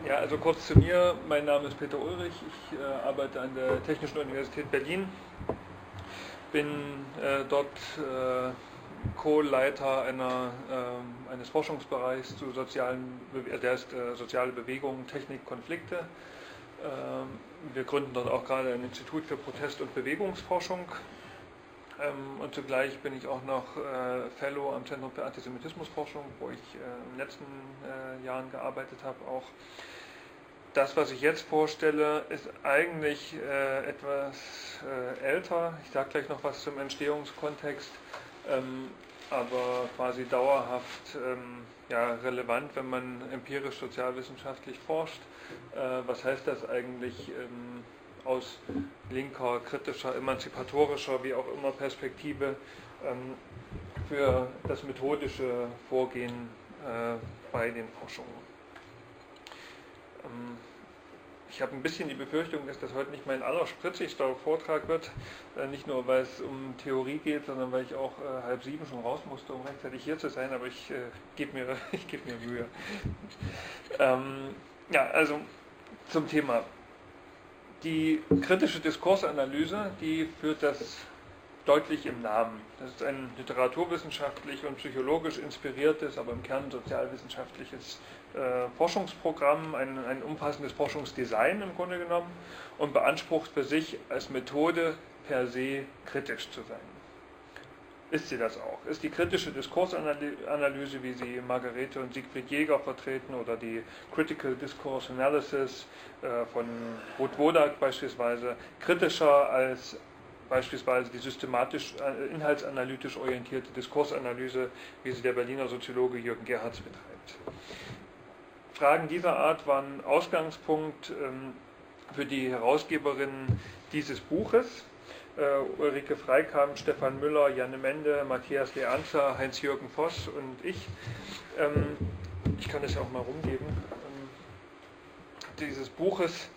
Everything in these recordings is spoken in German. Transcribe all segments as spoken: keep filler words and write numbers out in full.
Ja, also kurz zu mir. Mein Name ist Peter Ulrich. Ich äh, arbeite an der Technischen Universität Berlin. Bin äh, dort äh, Co-Leiter einer, äh, eines Forschungsbereichs zu sozialen, Be der ist äh, soziale Bewegungen, Technik, Konflikte. Äh, wir gründen dort auch gerade ein Institut für Protest- und Bewegungsforschung. Ähm, und zugleich bin ich auch noch äh, Fellow am Zentrum für Antisemitismusforschung, wo ich äh, in den letzten äh, Jahren gearbeitet habe. Auch das, was ich jetzt vorstelle, ist eigentlich äh, etwas äh, älter. Ich sage gleich noch was zum Entstehungskontext, ähm, aber quasi dauerhaft ähm, ja, relevant, wenn man empirisch sozialwissenschaftlich forscht. Äh, was heißt das eigentlich ähm, aus linker, kritischer, emanzipatorischer, wie auch immer Perspektive ähm, für das methodische Vorgehen äh, bei den Forschungen? Ich habe ein bisschen die Befürchtung, dass das heute nicht mein allerspritzigster Vortrag wird. Nicht nur, weil es um Theorie geht, sondern weil ich auch halb sieben schon raus musste, um rechtzeitig hier zu sein. Aber ich äh, gebe mir, ich geb mir Mühe. ähm, ja, also zum Thema. Die kritische Diskursanalyse, die führt das deutlich im Namen. Das ist ein literaturwissenschaftlich und psychologisch inspiriertes, aber im Kern sozialwissenschaftliches äh, Forschungsprogramm, ein, ein umfassendes Forschungsdesign im Grunde genommen und beansprucht für sich als Methode per se kritisch zu sein. Ist sie das auch? Ist die kritische Diskursanalyse, wie sie Margarete und Siegfried Jäger vertreten, oder die Critical Discourse Analysis äh, von Ruth Wodak beispielsweise, kritischer als beispielsweise die systematisch, inhaltsanalytisch orientierte Diskursanalyse, wie sie der Berliner Soziologe Jürgen Gerhards betreibt? Fragen dieser Art waren Ausgangspunkt ähm, für die Herausgeberinnen dieses Buches. Uh, Ulrike Freikamp, Stefan Müller, Janne Mende, Matthias Leanza, Heinz-Jürgen Voss und ich. Ähm, ich kann es ja auch mal rumgeben. Ähm, dieses Buches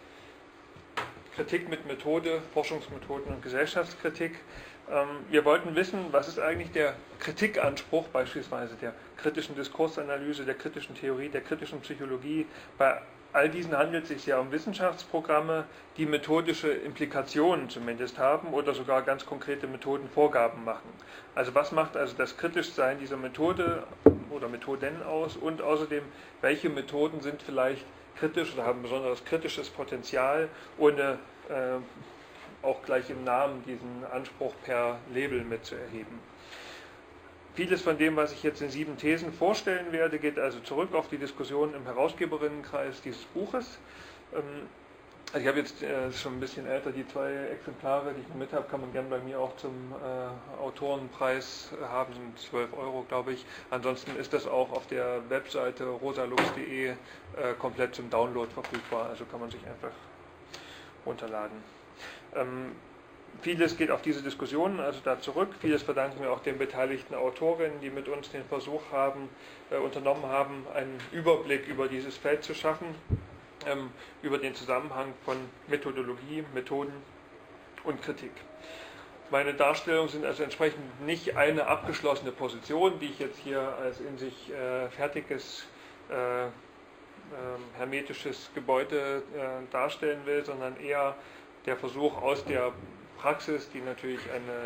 Kritik mit Methode, Forschungsmethoden und Gesellschaftskritik. Ähm, wir wollten wissen, was ist eigentlich der Kritikanspruch beispielsweise der kritischen Diskursanalyse, der kritischen Theorie, der kritischen Psychologie. Bei all diesen handelt es sich ja um Wissenschaftsprogramme, die methodische Implikationen zumindest haben oder sogar ganz konkrete Methodenvorgaben machen. Also was macht also das Kritischsein dieser Methode oder Methoden aus, und außerdem, welche Methoden sind vielleicht kritisch oder haben besonderes kritisches Potenzial, ohne äh, auch gleich im Namen diesen Anspruch per Label mitzuerheben. Vieles von dem, was ich jetzt in sieben Thesen vorstellen werde, geht also zurück auf die Diskussion im Herausgeberinnenkreis dieses Buches. Also ich habe jetzt äh, schon ein bisschen älter, die zwei Exemplare, die ich noch mit habe, kann man gerne bei mir auch zum äh, Autorenpreis haben, sind zwölf Euro, glaube ich. Ansonsten ist das auch auf der Webseite rosalux punkt de äh, komplett zum Download verfügbar, also kann man sich einfach runterladen. Ähm, Vieles geht auf diese Diskussionen also da zurück. Vieles verdanken wir auch den beteiligten Autorinnen, die mit uns den Versuch haben, äh, unternommen haben, einen Überblick über dieses Feld zu schaffen, ähm, über den Zusammenhang von Methodologie, Methoden und Kritik. Meine Darstellungen sind also entsprechend nicht eine abgeschlossene Position, die ich jetzt hier als in sich äh, fertiges, äh, äh, hermetisches Gebäude äh, darstellen will, sondern eher der Versuch aus der Praxis, die natürlich eine,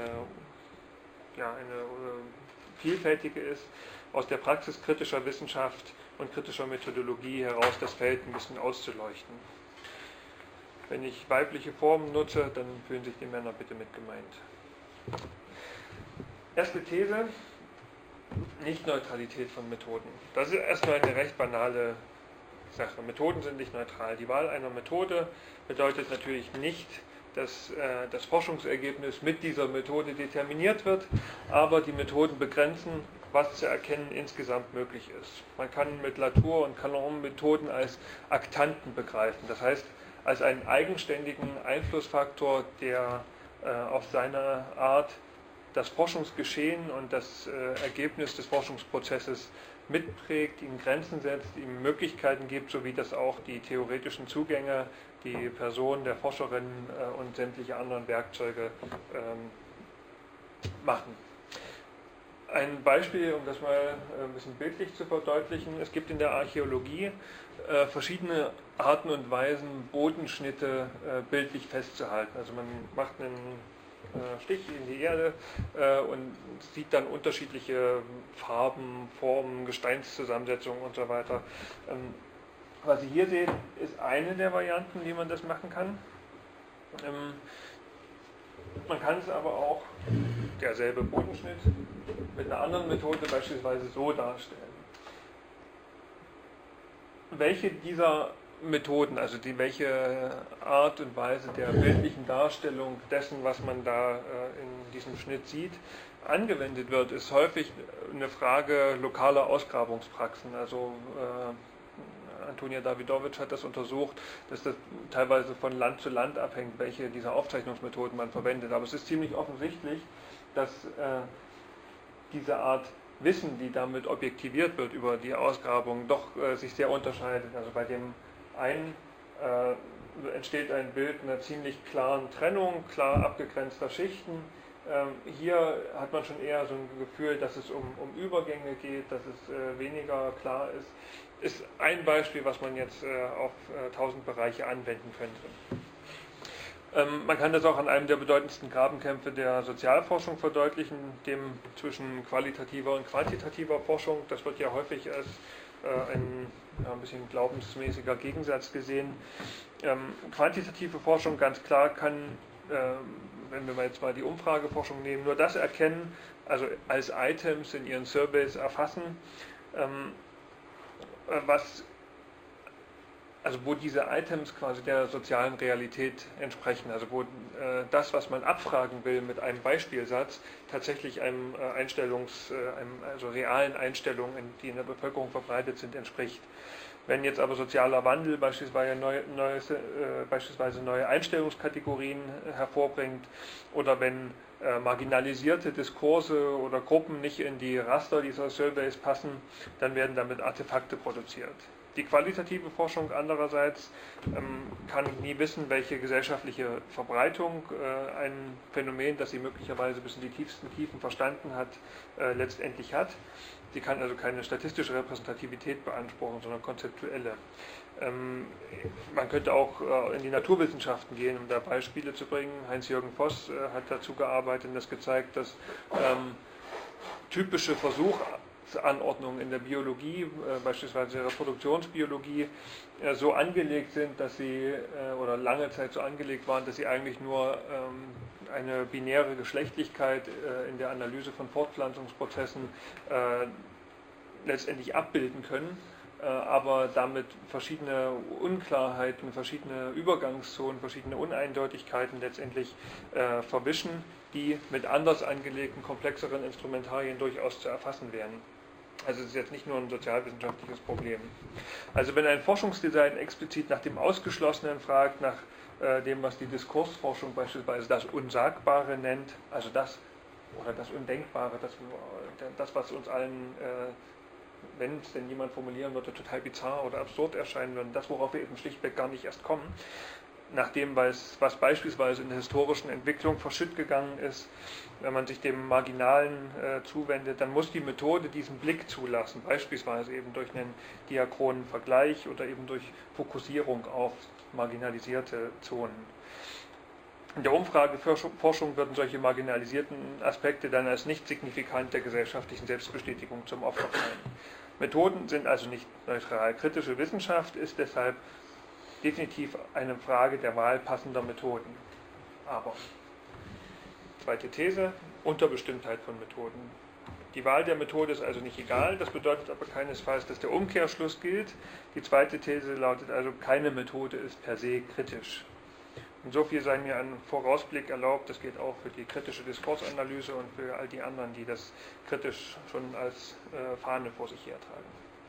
äh, ja, eine äh, vielfältige ist, aus der Praxis kritischer Wissenschaft und kritischer Methodologie heraus das Feld ein bisschen auszuleuchten. Wenn ich weibliche Formen nutze, dann fühlen sich die Männer bitte mit gemeint. Erste These, Nicht-Neutralität von Methoden. Das ist erstmal eine recht banale Sache. Methoden sind nicht neutral. Die Wahl einer Methode bedeutet natürlich nicht, dass äh, das Forschungsergebnis mit dieser Methode determiniert wird, aber die Methoden begrenzen, was zu erkennen insgesamt möglich ist. Man kann mit Latour und Calon Methoden als Aktanten begreifen, das heißt als einen eigenständigen Einflussfaktor, der äh, auf seine Art das Forschungsgeschehen und das äh, Ergebnis des Forschungsprozesses mitprägt, ihm Grenzen setzt, ihm Möglichkeiten gibt, sowie das auch die theoretischen Zugänge, die Person der Forscherin äh, und sämtliche anderen Werkzeuge ähm, machen. Ein Beispiel, um das mal ein bisschen bildlich zu verdeutlichen: Es gibt in der Archäologie äh, verschiedene Arten und Weisen, Bodenschnitte äh, bildlich festzuhalten. Also man macht einen äh, Stich in die Erde äh, und sieht dann unterschiedliche Farben, Formen, Gesteinszusammensetzungen und so weiter. Ähm, was Sie hier sehen, ist eine der Varianten, wie man das machen kann. Ähm, man kann es aber auch, derselbe Bodenschnitt, mit einer anderen Methode beispielsweise so darstellen. Welche dieser Methoden, also die, welche Art und Weise der bildlichen Darstellung dessen, was man da äh, in diesem Schnitt sieht, angewendet wird, ist häufig eine Frage lokaler Ausgrabungspraxen. Also äh, Antonia Davidowitsch hat das untersucht, dass das teilweise von Land zu Land abhängt, welche dieser Aufzeichnungsmethoden man verwendet. Aber es ist ziemlich offensichtlich, dass äh, diese Art Wissen, die damit objektiviert wird über die Ausgrabung, doch äh, sich sehr unterscheidet. Also bei dem einen äh, entsteht ein Bild einer ziemlich klaren Trennung, klar abgegrenzter Schichten. Ähm, hier hat man schon eher so ein Gefühl, dass es um, um Übergänge geht, dass es äh, weniger klar ist. Ist ein Beispiel, was man jetzt äh, auf äh, tausend Bereiche anwenden könnte. Ähm, man kann das auch an einem der bedeutendsten Grabenkämpfe der Sozialforschung verdeutlichen, dem zwischen qualitativer und quantitativer Forschung. Das wird ja häufig als äh, ein, ja, ein bisschen glaubensmäßiger Gegensatz gesehen. Ähm, quantitative Forschung, ganz klar, kann, äh, wenn wir jetzt mal die Umfrageforschung nehmen, nur das erkennen, also als Items in ihren Surveys erfassen, ähm, was, also wo diese Items quasi der sozialen Realität entsprechen, also wo äh, das, was man abfragen will mit einem Beispielsatz, tatsächlich einem äh, Einstellungs, äh, einem, also realen Einstellungen, die in der Bevölkerung verbreitet sind, entspricht. Wenn jetzt aber sozialer Wandel beispielsweise neue, neue, äh, beispielsweise neue Einstellungskategorien hervorbringt oder wenn äh, marginalisierte Diskurse oder Gruppen nicht in die Raster dieser Surveys passen, dann werden damit Artefakte produziert. Die qualitative Forschung andererseits ähm, kann nie wissen, welche gesellschaftliche Verbreitung äh, ein Phänomen, das sie möglicherweise bis in die tiefsten Tiefen verstanden hat, äh, letztendlich hat. Sie kann also keine statistische Repräsentativität beanspruchen, sondern konzeptuelle. Ähm, man könnte auch äh, in die Naturwissenschaften gehen, um da Beispiele zu bringen. Heinz-Jürgen Voss äh, hat dazu gearbeitet und das gezeigt, dass ähm, typische Versuchsanordnungen in der Biologie, äh, beispielsweise der Reproduktionsbiologie, äh, so angelegt sind, dass sie, äh, oder lange Zeit so angelegt waren, dass sie eigentlich nur ähm, eine binäre Geschlechtlichkeit äh, in der Analyse von Fortpflanzungsprozessen äh, letztendlich abbilden können, äh, aber damit verschiedene Unklarheiten, verschiedene Übergangszonen, verschiedene Uneindeutigkeiten letztendlich äh, verwischen, die mit anders angelegten, komplexeren Instrumentarien durchaus zu erfassen wären. Also es ist jetzt nicht nur ein sozialwissenschaftliches Problem. Also wenn ein Forschungsdesign explizit nach dem Ausgeschlossenen fragt, nach äh, dem, was die Diskursforschung beispielsweise das Unsagbare nennt, also das oder das Undenkbare, das, das was uns allen, äh, wenn es denn jemand formulieren würde, total bizarr oder absurd erscheinen würde, das, worauf wir eben schlichtweg gar nicht erst kommen, nach dem, was, was beispielsweise in der historischen Entwicklung verschütt gegangen ist, wenn man sich dem Marginalen äh, zuwendet, dann muss die Methode diesen Blick zulassen, beispielsweise eben durch einen diachronen Vergleich oder eben durch Fokussierung auf marginalisierte Zonen. In der Umfrageforschung würden solche marginalisierten Aspekte dann als nicht signifikant der gesellschaftlichen Selbstbestätigung zum Opfer fallen. Methoden sind also nicht neutral. Kritische Wissenschaft ist deshalb definitiv eine Frage der Wahl passender Methoden. Aber, zweite These, Unterbestimmtheit von Methoden. Die Wahl der Methode ist also nicht egal, das bedeutet aber keinesfalls, dass der Umkehrschluss gilt. Die zweite These lautet also, keine Methode ist per se kritisch. Und so viel sei mir ein Vorausblick erlaubt, das geht auch für die kritische Diskursanalyse und für all die anderen, die das kritisch schon als äh, Fahne vor sich hertragen.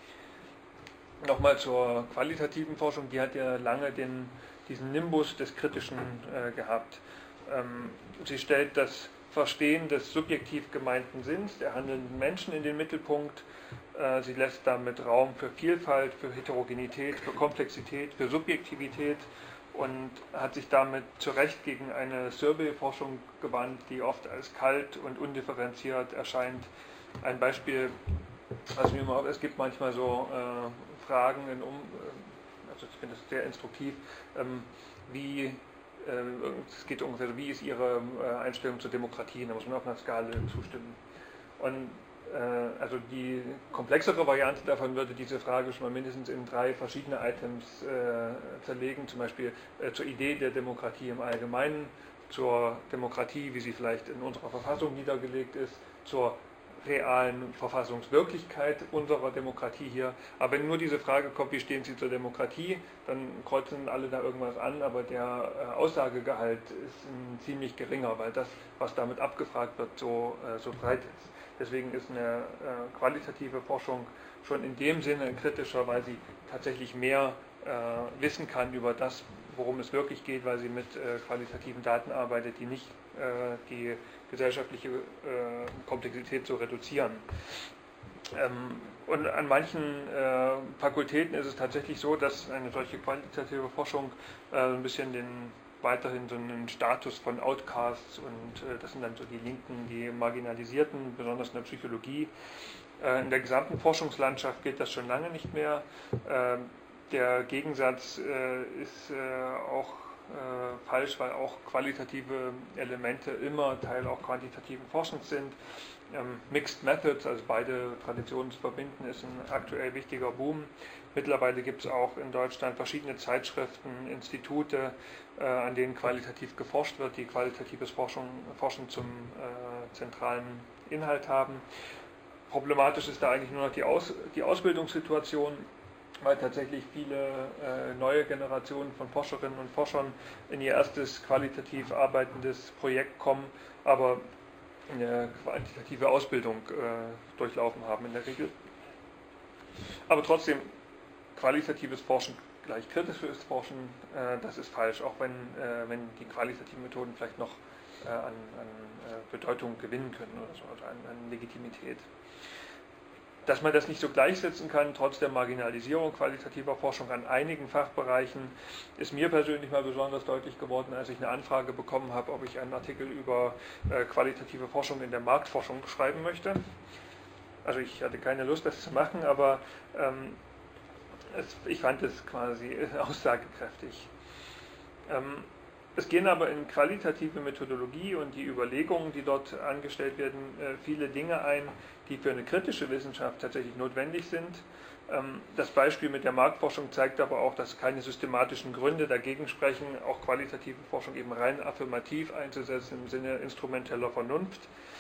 Nochmal zur qualitativen Forschung, die hat ja lange den, diesen Nimbus des Kritischen äh, gehabt. Ähm, sie stellt das Verstehen des subjektiv gemeinten Sinns, der handelnden Menschen in den Mittelpunkt. Äh, sie lässt damit Raum für Vielfalt, für Heterogenität, für Komplexität, für Subjektivität und hat sich damit zu Recht gegen eine Survey-Forschung gewandt, die oft als kalt und undifferenziert erscheint, ein Beispiel, also mir mal, es gibt manchmal so äh, Fragen, in um, also ich finde das sehr instruktiv, ähm, wie, äh, es geht ungefähr so, wie ist Ihre äh, Einstellung zur Demokratie, da muss man auf einer Skala zustimmen. Und äh, also die komplexere Variante davon würde diese Frage schon mal mindestens in drei verschiedene Items äh, zerlegen, zum Beispiel äh, zur Idee der Demokratie im Allgemeinen, zur Demokratie, wie sie vielleicht in unserer Verfassung niedergelegt ist, zur realen Verfassungswirklichkeit unserer Demokratie hier. Aber wenn nur diese Frage kommt, wie stehen Sie zur Demokratie, dann kreuzen alle da irgendwas an, aber der äh, Aussagegehalt ist ein ziemlich geringer, weil das, was damit abgefragt wird, so, äh, so breit ist. Deswegen ist eine äh, qualitative Forschung schon in dem Sinne kritischer, weil sie tatsächlich mehr äh, wissen kann über das, worum es wirklich geht, weil sie mit äh, qualitativen Daten arbeitet, die nicht äh, die gesellschaftliche äh, Komplexität zu reduzieren. Ähm, und an manchen äh, Fakultäten ist es tatsächlich so, dass eine solche qualitative Forschung äh, ein bisschen den weiterhin so einen Status von Outcasts und äh, das sind dann so die Linken, die Marginalisierten, besonders in der Psychologie. Äh, in der gesamten Forschungslandschaft gilt das schon lange nicht mehr. Äh, der Gegensatz äh, ist äh, auch äh, falsch, weil auch qualitative Elemente immer Teil auch quantitativen Forschens sind. Ähm, Mixed Methods, also beide Traditionen zu verbinden, ist ein aktuell wichtiger Boom. Mittlerweile gibt es auch in Deutschland verschiedene Zeitschriften, Institute, äh, an denen qualitativ geforscht wird, die qualitatives Forschung, Forschen zum äh, zentralen Inhalt haben. Problematisch ist da eigentlich nur noch die, Aus, die Ausbildungssituation, weil tatsächlich viele äh, neue Generationen von Forscherinnen und Forschern in ihr erstes qualitativ arbeitendes Projekt kommen, aber eine quantitative Ausbildung äh, durchlaufen haben in der Regel. Aber trotzdem, qualitatives Forschen gleich kritisches Forschen, äh, das ist falsch, auch wenn, äh, wenn die qualitativen Methoden vielleicht noch äh, an, an äh, Bedeutung gewinnen können oder so, also an, an Legitimität. Dass man das nicht so gleichsetzen kann, trotz der Marginalisierung qualitativer Forschung an einigen Fachbereichen, ist mir persönlich mal besonders deutlich geworden, als ich eine Anfrage bekommen habe, ob ich einen Artikel über äh, qualitative Forschung in der Marktforschung schreiben möchte. Also ich hatte keine Lust, das zu machen, aber ähm, es, ich fand es quasi aussagekräftig. Ähm, Es gehen aber in qualitative Methodologie und die Überlegungen, die dort angestellt werden, viele Dinge ein, die für eine kritische Wissenschaft tatsächlich notwendig sind. Das Beispiel mit der Marktforschung zeigt aber auch, dass keine systematischen Gründe dagegen sprechen, auch qualitative Forschung eben rein affirmativ einzusetzen im Sinne instrumenteller Vernunft.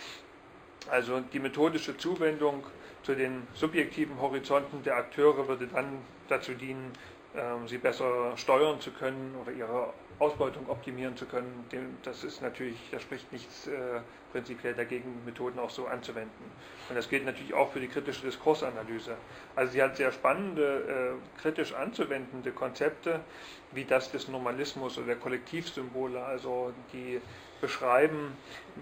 Also die methodische Zuwendung zu den subjektiven Horizonten der Akteure würde dann dazu dienen, sie besser steuern zu können oder ihre Ausbeutung optimieren zu können. Das ist natürlich, da spricht nichts äh, prinzipiell dagegen, Methoden auch so anzuwenden. Und das gilt natürlich auch für die kritische Diskursanalyse. Also sie hat sehr spannende, äh, kritisch anzuwendende Konzepte, wie das des Normalismus oder der Kollektivsymbole, also die beschreiben,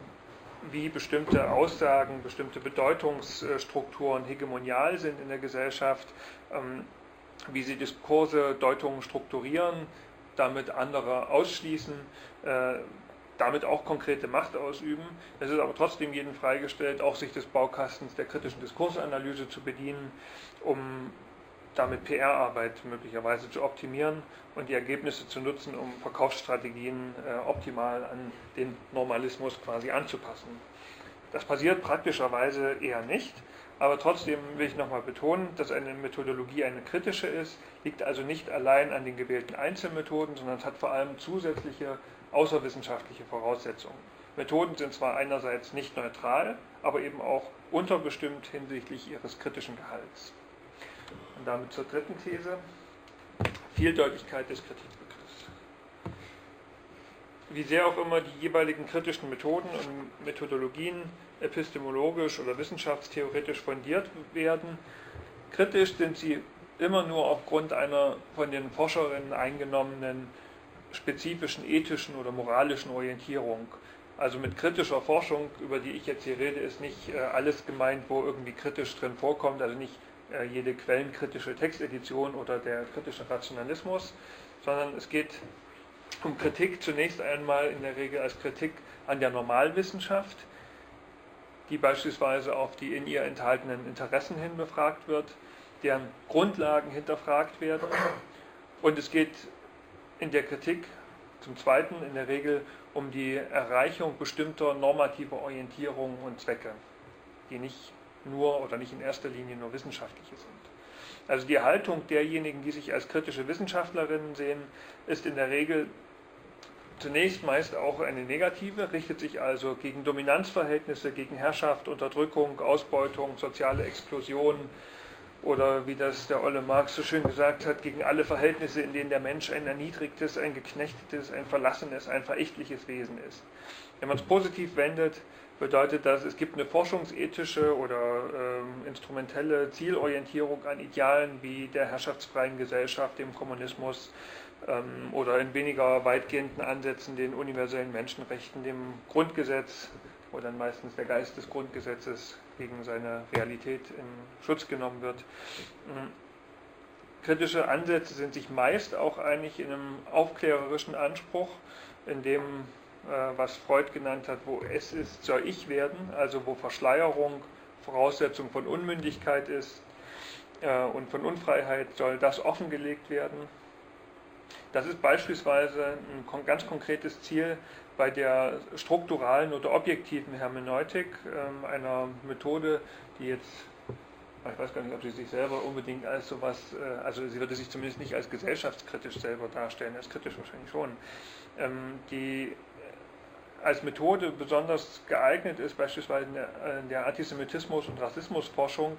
wie bestimmte Aussagen, bestimmte Bedeutungsstrukturen hegemonial sind in der Gesellschaft, ähm, wie sie Diskurse, Deutungen strukturieren, damit andere ausschließen, äh, damit auch konkrete Macht ausüben. Es ist aber trotzdem jedem freigestellt, auch sich des Baukastens der kritischen Diskursanalyse zu bedienen, um damit P R-Arbeit möglicherweise zu optimieren und die Ergebnisse zu nutzen, um Verkaufsstrategien äh, optimal an den Normalismus quasi anzupassen. Das passiert praktischerweise eher nicht. Aber trotzdem will ich nochmal betonen, dass eine Methodologie eine kritische ist, liegt also nicht allein an den gewählten Einzelmethoden, sondern es hat vor allem zusätzliche außerwissenschaftliche Voraussetzungen. Methoden sind zwar einerseits nicht neutral, aber eben auch unterbestimmt hinsichtlich ihres kritischen Gehalts. Und damit zur dritten These, Vieldeutigkeit des Kritikbegriffs. Wie sehr auch immer die jeweiligen kritischen Methoden und Methodologien epistemologisch oder wissenschaftstheoretisch fundiert werden, kritisch sind sie immer nur aufgrund einer von den Forscherinnen eingenommenen spezifischen ethischen oder moralischen Orientierung. Also mit kritischer Forschung, über die ich jetzt hier rede, ist nicht äh, alles gemeint, wo irgendwie kritisch drin vorkommt, also nicht äh, jede quellenkritische Textedition oder der kritische Rationalismus, sondern es geht um Kritik zunächst einmal in der Regel als Kritik an der Normalwissenschaft, die beispielsweise auf die in ihr enthaltenen Interessen hin befragt wird, deren Grundlagen hinterfragt werden. Und es geht in der Kritik zum Zweiten in der Regel um die Erreichung bestimmter normativer Orientierungen und Zwecke, die nicht nur oder nicht in erster Linie nur wissenschaftliche sind. Also die Haltung derjenigen, die sich als kritische Wissenschaftlerinnen sehen, ist in der Regel zunächst meist auch eine negative, richtet sich also gegen Dominanzverhältnisse, gegen Herrschaft, Unterdrückung, Ausbeutung, soziale Explosion oder wie das der Olle Marx so schön gesagt hat, gegen alle Verhältnisse, in denen der Mensch ein erniedrigtes, ein geknechtetes, ein verlassenes, ein verächtliches Wesen ist. Wenn man es positiv wendet, bedeutet das, es gibt eine forschungsethische oder ähm, instrumentelle Zielorientierung an Idealen wie der herrschaftsfreien Gesellschaft, dem Kommunismus ähm, oder in weniger weitgehenden Ansätzen den universellen Menschenrechten, dem Grundgesetz, wo dann meistens der Geist des Grundgesetzes gegen seine Realität in Schutz genommen wird. Kritische Ansätze sind sich meist auch eigentlich in einem aufklärerischen Anspruch, in dem, was Freud genannt hat, wo es ist, soll ich werden, also wo Verschleierung Voraussetzung von Unmündigkeit ist und von Unfreiheit, soll das offengelegt werden. Das ist beispielsweise ein ganz konkretes Ziel bei der strukturalen oder objektiven Hermeneutik, einer Methode, die jetzt, ich weiß gar nicht, ob sie sich selber unbedingt als sowas, also sie würde sich zumindest nicht als gesellschaftskritisch selber darstellen, als kritisch wahrscheinlich schon, die als Methode besonders geeignet ist, beispielsweise in der Antisemitismus- und Rassismusforschung,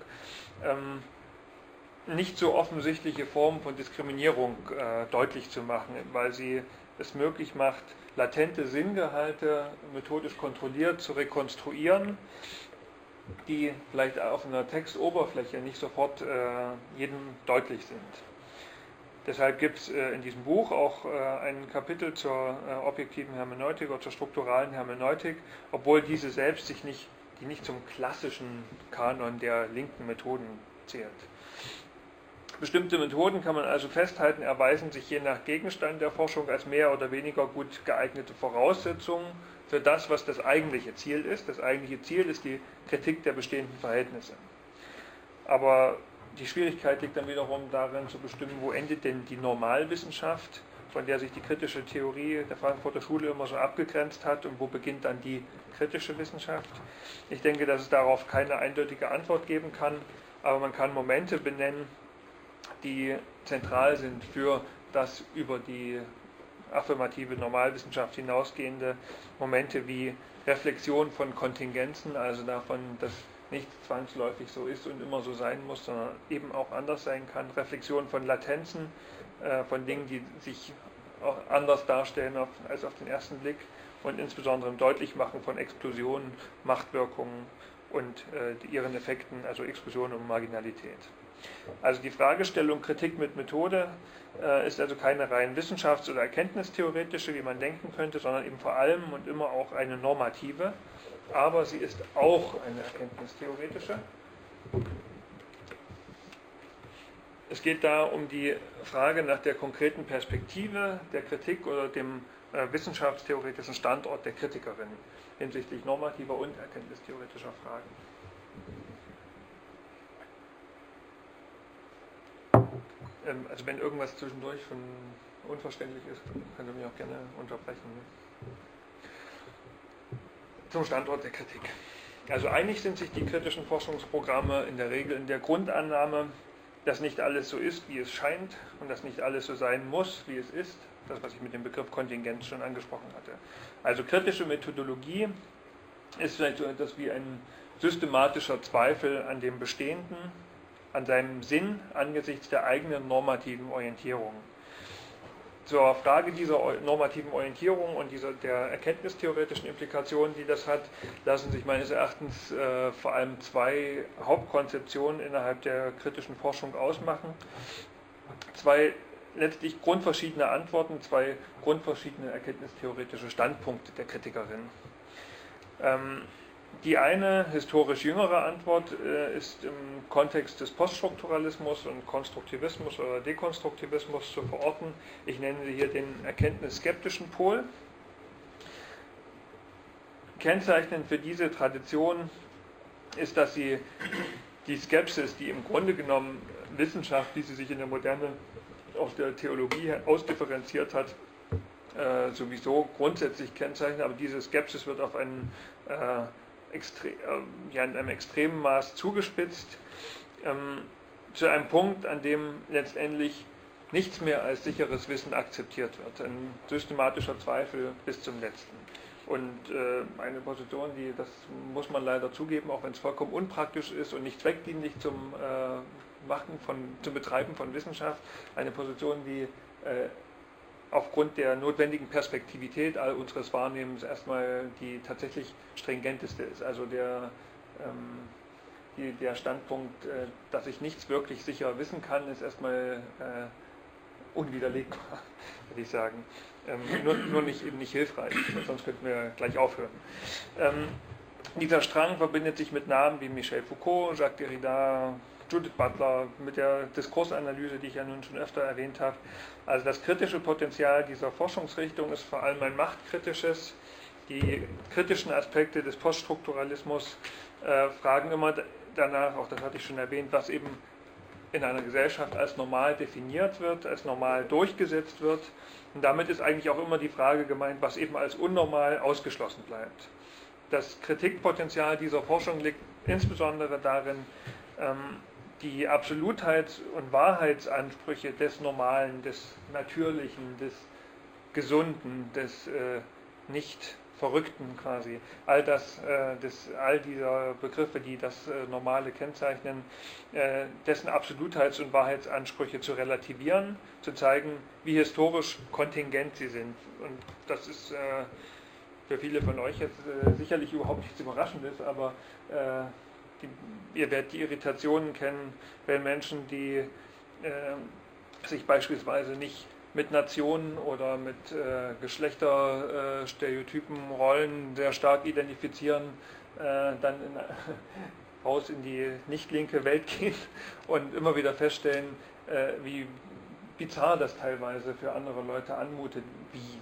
nicht so offensichtliche Formen von Diskriminierung äh, deutlich zu machen, weil sie es möglich macht, latente Sinngehalte methodisch kontrolliert zu rekonstruieren, die vielleicht auf einer Textoberfläche nicht sofort äh, jedem deutlich sind. Deshalb gibt es äh, in diesem Buch auch äh, ein Kapitel zur äh, objektiven Hermeneutik oder zur strukturalen Hermeneutik, obwohl diese selbst sich nicht, die nicht zum klassischen Kanon der linken Methoden zählt. Bestimmte Methoden, kann man also festhalten, erweisen sich je nach Gegenstand der Forschung als mehr oder weniger gut geeignete Voraussetzungen für das, was das eigentliche Ziel ist. Das eigentliche Ziel ist die Kritik der bestehenden Verhältnisse. Aber die Schwierigkeit liegt dann wiederum darin zu bestimmen, wo endet denn die Normalwissenschaft, von der sich die kritische Theorie der Frankfurter Schule immer so abgegrenzt hat, und wo beginnt dann die kritische Wissenschaft. Ich denke, dass es darauf keine eindeutige Antwort geben kann, aber man kann Momente benennen, die zentral sind für das über die affirmative Normalwissenschaft hinausgehende Momente wie Reflexion von Kontingenzen, also davon, dass nichts zwangsläufig so ist und immer so sein muss, sondern eben auch anders sein kann, Reflexion von Latenzen, äh, von Dingen, die sich auch anders darstellen auf, als auf den ersten Blick, und insbesondere im Deutlichmachen von Explosionen, Machtwirkungen und äh, ihren Effekten, also Explosion und Marginalität. Also die Fragestellung Kritik mit Methode äh, ist also keine rein wissenschafts- oder erkenntnistheoretische, wie man denken könnte, sondern eben vor allem und immer auch eine normative, aber sie ist auch eine erkenntnistheoretische. Es geht da um die Frage nach der konkreten Perspektive der Kritik oder dem äh, wissenschaftstheoretischen Standort der Kritikerin hinsichtlich normativer und erkenntnistheoretischer Fragen. Also wenn irgendwas zwischendurch von unverständlich ist, könnt ihr mich auch gerne unterbrechen. Zum Standort der Kritik. Also einig sind sich die kritischen Forschungsprogramme in der Regel in der Grundannahme, dass nicht alles so ist, wie es scheint, und dass nicht alles so sein muss, wie es ist. Das, was ich mit dem Begriff Kontingenz schon angesprochen hatte. Also kritische Methodologie ist vielleicht so etwas wie ein systematischer Zweifel an dem Bestehenden, an seinem Sinn angesichts der eigenen normativen Orientierung. Zur Frage dieser normativen Orientierung und dieser, der erkenntnistheoretischen Implikationen, die das hat, lassen sich meines Erachtens äh, vor allem zwei Hauptkonzeptionen innerhalb der kritischen Forschung ausmachen. Zwei letztlich grundverschiedene Antworten, zwei grundverschiedene erkenntnistheoretische Standpunkte der Kritikerin. Ähm, Die eine, historisch jüngere Antwort äh, ist im Kontext des Poststrukturalismus und Konstruktivismus oder Dekonstruktivismus zu verorten. Ich nenne sie hier den erkenntnisskeptischen Pol. Kennzeichnend für diese Tradition ist, dass sie die Skepsis, die im Grunde genommen Wissenschaft, wie sie sich in der Moderne aus der Theologie ausdifferenziert hat, äh, sowieso grundsätzlich kennzeichnet, aber diese Skepsis wird auf einen, äh, extre äh, ja, in einem extremen Maß zugespitzt, ähm, zu einem Punkt, an dem letztendlich nichts mehr als sicheres Wissen akzeptiert wird. Ein systematischer Zweifel bis zum Letzten. Und äh, eine Position, die, das muss man leider zugeben, auch wenn es vollkommen unpraktisch ist und nicht zweckdienlich zum äh, Machen von, zum Betreiben von Wissenschaft, eine Position, die äh, aufgrund der notwendigen Perspektivität all unseres Wahrnehmens erstmal die tatsächlich stringenteste ist. Also der, ähm, die, der Standpunkt, äh, dass ich nichts wirklich sicher wissen kann, ist erstmal äh, unwiderlegbar, würde ich sagen. Ähm, nur, nur nicht, eben nicht hilfreich, sonst könnten wir gleich aufhören. Ähm, dieser Strang verbindet sich mit Namen wie Michel Foucault, Jacques Derrida, Judith Butler, mit der Diskursanalyse, die ich ja nun schon öfter erwähnt habe. Also das kritische Potenzial dieser Forschungsrichtung ist vor allem ein machtkritisches. Die kritischen Aspekte des Poststrukturalismus äh, fragen immer danach, auch das hatte ich schon erwähnt, was eben in einer Gesellschaft als normal definiert wird, als normal durchgesetzt wird. Und damit ist eigentlich auch immer die Frage gemeint, was eben als unnormal ausgeschlossen bleibt. Das Kritikpotenzial dieser Forschung liegt insbesondere darin, ähm, die Absolutheits- und Wahrheitsansprüche des Normalen, des Natürlichen, des Gesunden, des äh, nicht Verrückten quasi, all das, äh, das, all dieser Begriffe, die das äh, Normale kennzeichnen, äh, dessen Absolutheits- und Wahrheitsansprüche zu relativieren, zu zeigen, wie historisch kontingent sie sind. Und das ist äh, für viele von euch jetzt äh, sicherlich überhaupt nichts Überraschendes, aber äh, die, ihr werdet die Irritationen kennen, wenn Menschen, die äh, sich beispielsweise nicht mit Nationen oder mit äh, Geschlechterstereotypen, äh, Rollen sehr stark identifizieren, äh, dann in, raus in die nicht linke Welt gehen und immer wieder feststellen, äh, wie bizarr das teilweise für andere Leute anmutet. Wie?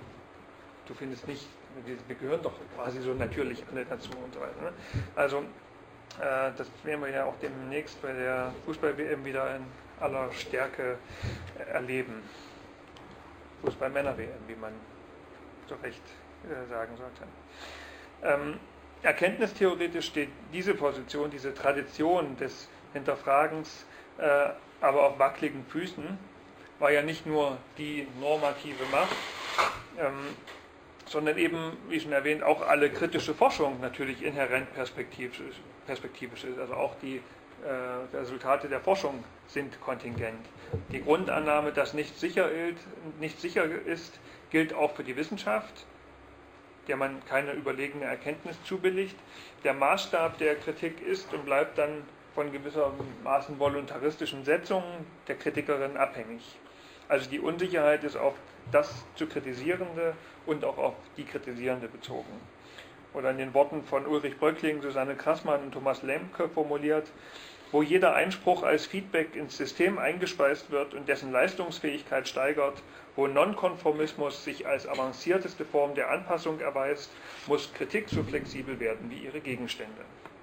Du findest nicht, wir, wir gehören doch quasi so natürlich alle dazu und so weiter. Ne? Also äh, das werden wir ja auch demnächst bei der Fußball-W M wieder in aller Stärke erleben. Fußball-Männer-W M, wie man zu Recht äh, sagen sollte. Ähm, erkenntnistheoretisch steht diese Position, diese Tradition des Hinterfragens äh, aber auf wackeligen Füßen, war ja nicht nur die normative Macht, ähm, sondern eben, wie schon erwähnt, auch alle kritische Forschung natürlich inhärent perspektivisch, perspektivisch ist. Also auch die äh, Resultate der Forschung sind kontingent. Die Grundannahme, dass nichts sicher, nichts sicher ist, gilt auch für die Wissenschaft, der man keine überlegene Erkenntnis zubilligt. Der Maßstab der Kritik ist und bleibt dann von gewissermaßen voluntaristischen Setzungen der Kritikerin abhängig. Also die Unsicherheit ist auf das zu Kritisierende und auch auf die Kritisierende bezogen. Oder in den Worten von Ulrich Bröckling, Susanne Krassmann und Thomas Lemke formuliert: Wo jeder Einspruch als Feedback ins System eingespeist wird und dessen Leistungsfähigkeit steigert, wo Nonkonformismus sich als avancierteste Form der Anpassung erweist, muss Kritik so flexibel werden wie ihre Gegenstände.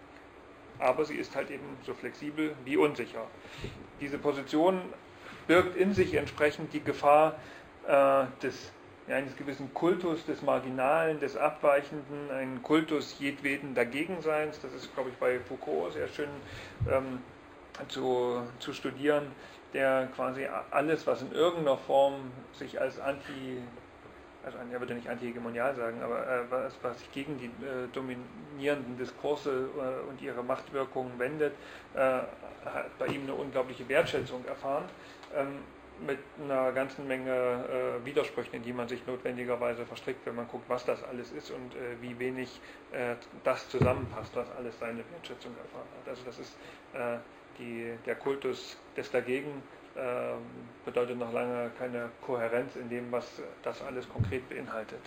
Aber sie ist halt eben so flexibel wie unsicher. Diese Position birgt in sich entsprechend die Gefahr äh, des, ja, eines gewissen Kultus des Marginalen, des Abweichenden, einen Kultus jedweden Dagegenseins. Das ist, glaube ich, bei Foucault sehr schön ähm, zu, zu studieren, der quasi alles, was in irgendeiner Form sich als anti, also er würde nicht antihegemonial sagen, aber äh, was, was sich gegen die äh, dominierenden Diskurse äh, und ihre Machtwirkungen wendet, äh, hat bei ihm eine unglaubliche Wertschätzung erfahren, ähm, mit einer ganzen Menge äh, Widersprüchen, in die man sich notwendigerweise verstrickt, wenn man guckt, was das alles ist und äh, wie wenig äh, das zusammenpasst, was alles seine Wertschätzung erfahren hat. Also das ist äh, die, der Kultus des Dagegen, äh, bedeutet noch lange keine Kohärenz in dem, was das alles konkret beinhaltet.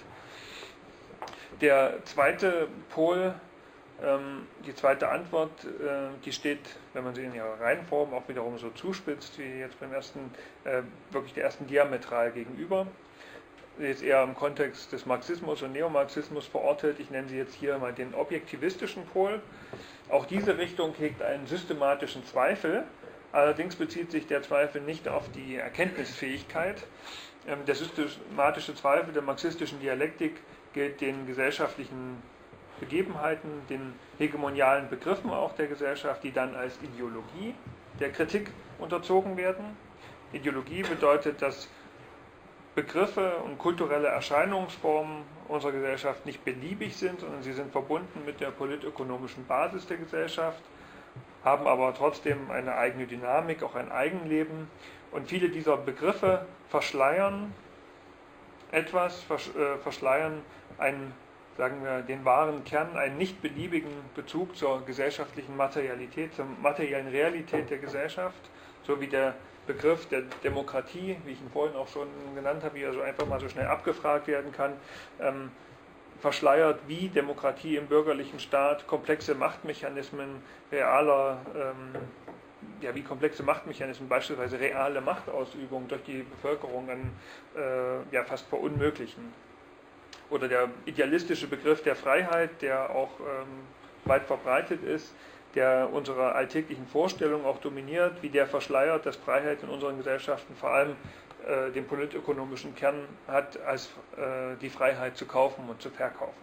Der zweite Pol, ähm, die zweite Antwort, äh, die steht, wenn man sie in ihrer Reihenform auch wiederum so zuspitzt, wie jetzt beim ersten, äh, wirklich der ersten diametral gegenüber. Sie ist eher im Kontext des Marxismus und Neomarxismus verortet. Ich nenne sie jetzt hier mal den objektivistischen Pol. Auch diese Richtung hegt einen systematischen Zweifel, allerdings bezieht sich der Zweifel nicht auf die Erkenntnisfähigkeit. Der systematische Zweifel der marxistischen Dialektik gilt den gesellschaftlichen Begebenheiten, den hegemonialen Begriffen auch der Gesellschaft, die dann als Ideologie der Kritik unterzogen werden. Ideologie bedeutet, dass Begriffe und kulturelle Erscheinungsformen unserer Gesellschaft nicht beliebig sind, sondern sie sind verbunden mit der politökonomischen Basis der Gesellschaft, haben aber trotzdem eine eigene Dynamik, auch ein Eigenleben. Und viele dieser Begriffe verschleiern etwas, verschleiern einen, sagen wir, den wahren Kern, einen nicht beliebigen Bezug zur gesellschaftlichen Materialität, zur materiellen Realität der Gesellschaft, so wie der Begriff der Demokratie, wie ich ihn vorhin auch schon genannt habe, wie er so einfach mal so schnell abgefragt werden kann, ähm, verschleiert, wie Demokratie im bürgerlichen Staat komplexe Machtmechanismen realer, ähm, ja, wie komplexe Machtmechanismen, beispielsweise reale Machtausübung durch die Bevölkerung an, äh, ja, fast verunmöglichen. Oder der idealistische Begriff der Freiheit, der auch ähm, weit verbreitet ist, der unsere alltäglichen Vorstellungen auch dominiert, wie der verschleiert, dass Freiheit in unseren Gesellschaften vor allem äh, den politökonomischen Kern hat, als äh, die Freiheit zu kaufen und zu verkaufen.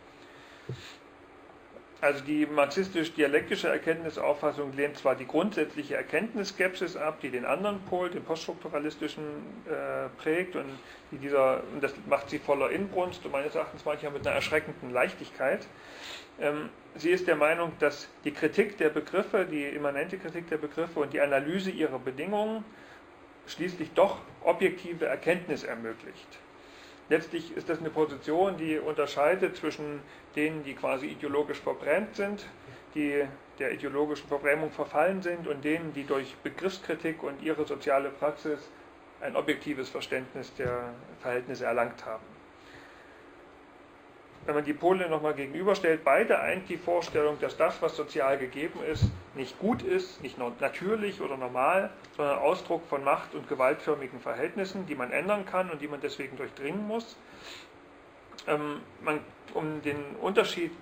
Also die marxistisch-dialektische Erkenntnisauffassung lehnt zwar die grundsätzliche Erkenntnisskepsis ab, die den anderen Pol, den poststrukturalistischen, äh, prägt und, die dieser, und das macht sie voller Inbrunst und meines Erachtens manchmal mit einer erschreckenden Leichtigkeit. Ähm, sie ist der Meinung, dass die Kritik der Begriffe, die immanente Kritik der Begriffe und die Analyse ihrer Bedingungen schließlich doch objektive Erkenntnis ermöglicht. Letztlich ist das eine Position, die unterscheidet zwischen denen, die quasi ideologisch verbrämt sind, die der ideologischen Verbrämung verfallen sind, und denen, die durch Begriffskritik und ihre soziale Praxis ein objektives Verständnis der Verhältnisse erlangt haben. Wenn man die Pole nochmal gegenüberstellt, beide eint die Vorstellung, dass das, was sozial gegeben ist, nicht gut ist, nicht natürlich oder normal, sondern Ausdruck von macht- und gewaltförmigen Verhältnissen, die man ändern kann und die man deswegen durchdringen muss. Ähm, man, um den Unterschied,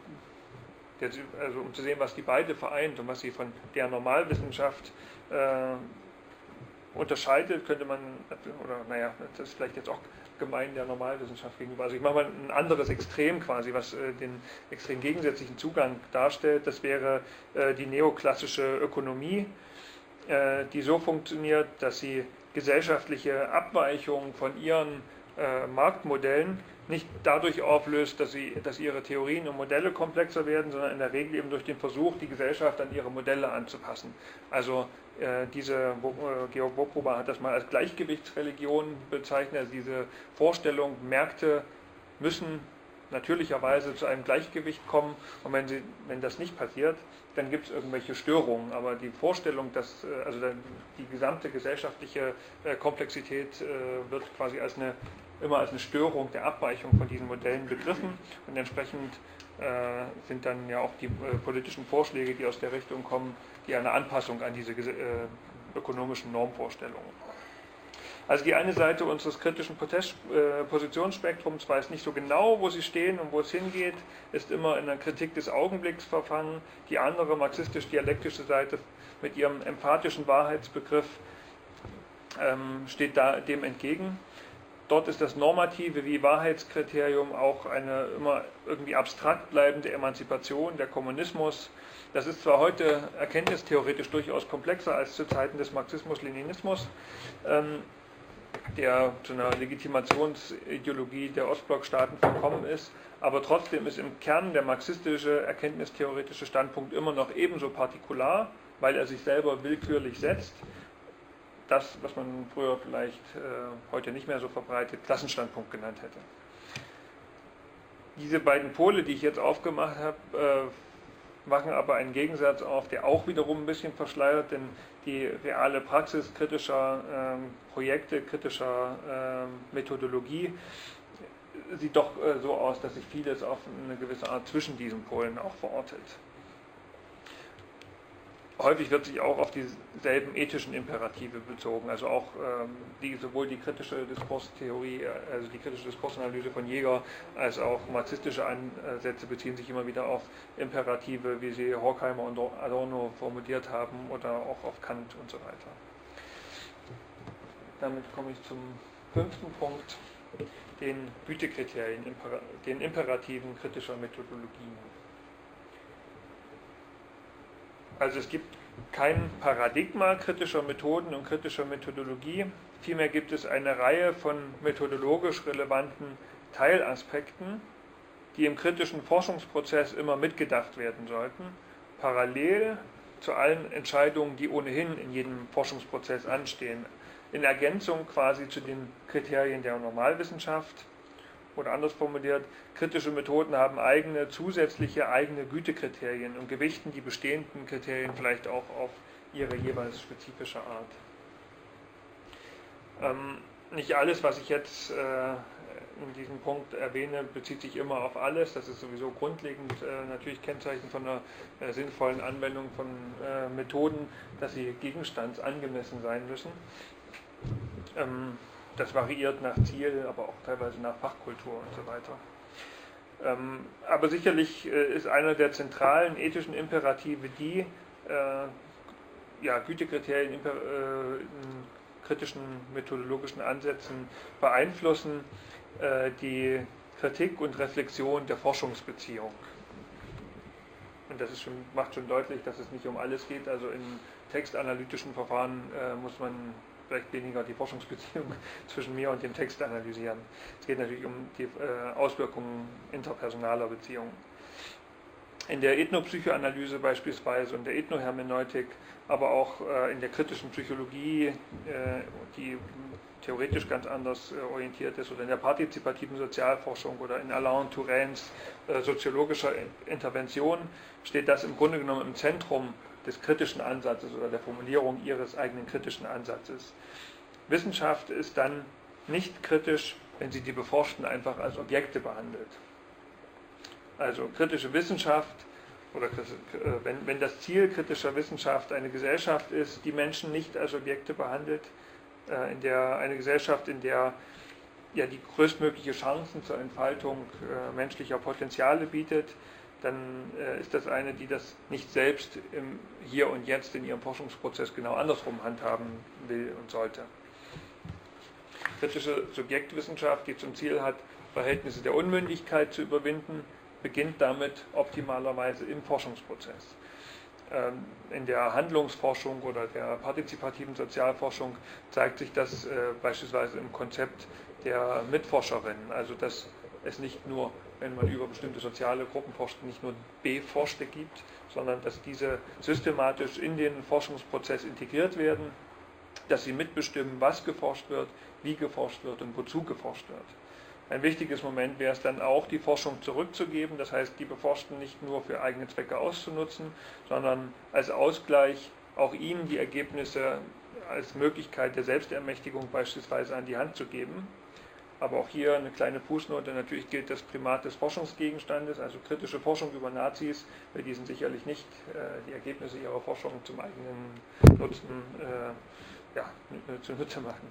also um zu sehen, was die beide vereint und was sie von der Normalwissenschaft äh, unterscheidet, könnte man, oder naja, das ist vielleicht jetzt auch gemein der Normalwissenschaft gegenüber. Also ich mache mal ein anderes Extrem quasi, was äh, den extrem gegensätzlichen Zugang darstellt. Das wäre äh, die neoklassische Ökonomie, äh, die so funktioniert, dass sie gesellschaftliche Abweichungen von ihren äh, Marktmodellen nicht dadurch auflöst, dass, sie, dass ihre Theorien und Modelle komplexer werden, sondern in der Regel eben durch den Versuch, die Gesellschaft an ihre Modelle anzupassen. Also äh, diese, äh, Georg Bobruber hat das mal als Gleichgewichtsreligion bezeichnet, also diese Vorstellung, Märkte müssen natürlicherweise zu einem Gleichgewicht kommen, und wenn, sie, wenn das nicht passiert, dann gibt es irgendwelche Störungen. Aber die Vorstellung, dass äh, also die gesamte gesellschaftliche äh, Komplexität äh, wird quasi als eine immer als eine Störung der Abweichung von diesen Modellen begriffen, und entsprechend äh, sind dann ja auch die äh, politischen Vorschläge, die aus der Richtung kommen, die eine Anpassung an diese äh, ökonomischen Normvorstellungen. Also die eine Seite unseres kritischen Protest, äh, Positionsspektrums weiß nicht so genau, wo sie stehen und wo es hingeht, ist immer in der Kritik des Augenblicks verfangen. Die andere marxistisch-dialektische Seite mit ihrem emphatischen Wahrheitsbegriff ähm, steht da dem entgegen. Dort ist das Normative wie Wahrheitskriterium auch eine immer irgendwie abstrakt bleibende Emanzipation, der Kommunismus. Das ist zwar heute erkenntnistheoretisch durchaus komplexer als zu Zeiten des Marxismus-Leninismus, ähm, der zu einer Legitimationsideologie der Ostblockstaaten verkommen ist, aber trotzdem ist im Kern der marxistische erkenntnistheoretische Standpunkt immer noch ebenso partikular, weil er sich selber willkürlich setzt. Das, was man früher vielleicht äh, heute nicht mehr so verbreitet, Klassenstandpunkt genannt hätte. Diese beiden Pole, die ich jetzt aufgemacht habe, äh, machen aber einen Gegensatz auf, der auch wiederum ein bisschen verschleiert, denn die reale Praxis kritischer äh, Projekte, kritischer äh, Methodologie sieht doch äh, so aus, dass sich vieles auf eine gewisse Art zwischen diesen Polen auch verortet. häufig wird sich auch auf dieselben ethischen Imperative bezogen, also auch ähm, die, sowohl die kritische Diskurstheorie, also die kritische Diskursanalyse von Jäger, als auch marxistische Ansätze beziehen sich immer wieder auf Imperative, wie sie Horkheimer und Adorno formuliert haben, oder auch auf Kant und so weiter. Damit komme ich zum fünften Punkt, den Gütekriterien, den Imperativen kritischer Methodologien. Also es gibt kein Paradigma kritischer Methoden und kritischer Methodologie, vielmehr gibt es eine Reihe von methodologisch relevanten Teilaspekten, die im kritischen Forschungsprozess immer mitgedacht werden sollten, parallel zu allen Entscheidungen, die ohnehin in jedem Forschungsprozess anstehen, in Ergänzung quasi zu den Kriterien der Normalwissenschaft. Oder anders formuliert, kritische Methoden haben eigene, zusätzliche eigene Gütekriterien und gewichten die bestehenden Kriterien vielleicht auch auf ihre jeweils spezifische Art. Ähm, nicht alles, was ich jetzt äh, in diesem Punkt erwähne, bezieht sich immer auf alles. Das ist sowieso grundlegend äh, natürlich Kennzeichen von einer äh, sinnvollen Anwendung von äh, Methoden, dass sie gegenstandsangemessen sein müssen. Ähm, Das variiert nach Ziel, aber auch teilweise nach Fachkultur und so weiter. Ähm, aber sicherlich äh, ist einer der zentralen ethischen Imperative die, äh, ja, Gütekriterien imper, äh, in kritischen methodologischen Ansätzen beeinflussen äh, die Kritik und Reflexion der Forschungsbeziehung. Und das ist schon, macht schon deutlich, dass es nicht um alles geht. Also in textanalytischen Verfahren äh, muss man vielleicht weniger die Forschungsbeziehung zwischen mir und dem Text analysieren. Es geht natürlich um die äh, Auswirkungen interpersonaler Beziehungen. In der Ethnopsychoanalyse beispielsweise und der Ethnohermeneutik, aber auch äh, in der kritischen Psychologie, äh, die theoretisch ganz anders äh, orientiert ist, oder in der partizipativen Sozialforschung oder in Alain Tourains äh, soziologischer Intervention, steht das im Grunde genommen im Zentrum des kritischen Ansatzes oder der Formulierung ihres eigenen kritischen Ansatzes. Wissenschaft ist dann nicht kritisch, wenn sie die Beforschten einfach als Objekte behandelt. Also kritische Wissenschaft, oder wenn, wenn das Ziel kritischer Wissenschaft eine Gesellschaft ist, die Menschen nicht als Objekte behandelt, in der, eine Gesellschaft, in der ja, die größtmögliche Chancen zur Entfaltung äh, menschlicher Potenziale bietet, dann äh, ist das eine, die das nicht selbst im Hier und Jetzt in ihrem Forschungsprozess genau andersrum handhaben will und sollte. Kritische Subjektwissenschaft, die zum Ziel hat, Verhältnisse der Unmündigkeit zu überwinden, beginnt damit optimalerweise im Forschungsprozess. Ähm, in der Handlungsforschung oder der partizipativen Sozialforschung zeigt sich das äh, beispielsweise im Konzept der Mitforscherinnen, also dass es nicht nur, wenn man über bestimmte soziale Gruppen forscht, nicht nur Beforschte gibt, sondern dass diese systematisch in den Forschungsprozess integriert werden, dass sie mitbestimmen, was geforscht wird, wie geforscht wird und wozu geforscht wird. Ein wichtiges Moment wäre es dann auch, die Forschung zurückzugeben, das heißt, die Beforschten nicht nur für eigene Zwecke auszunutzen, sondern als Ausgleich auch ihnen die Ergebnisse als Möglichkeit der Selbstermächtigung beispielsweise an die Hand zu geben. Aber auch hier eine kleine Fußnote, natürlich gilt das Primat des Forschungsgegenstandes, also kritische Forschung über Nazis, will diesen sicherlich nicht äh, die Ergebnisse ihrer Forschung zum eigenen Nutzen äh, ja, zunutze machen.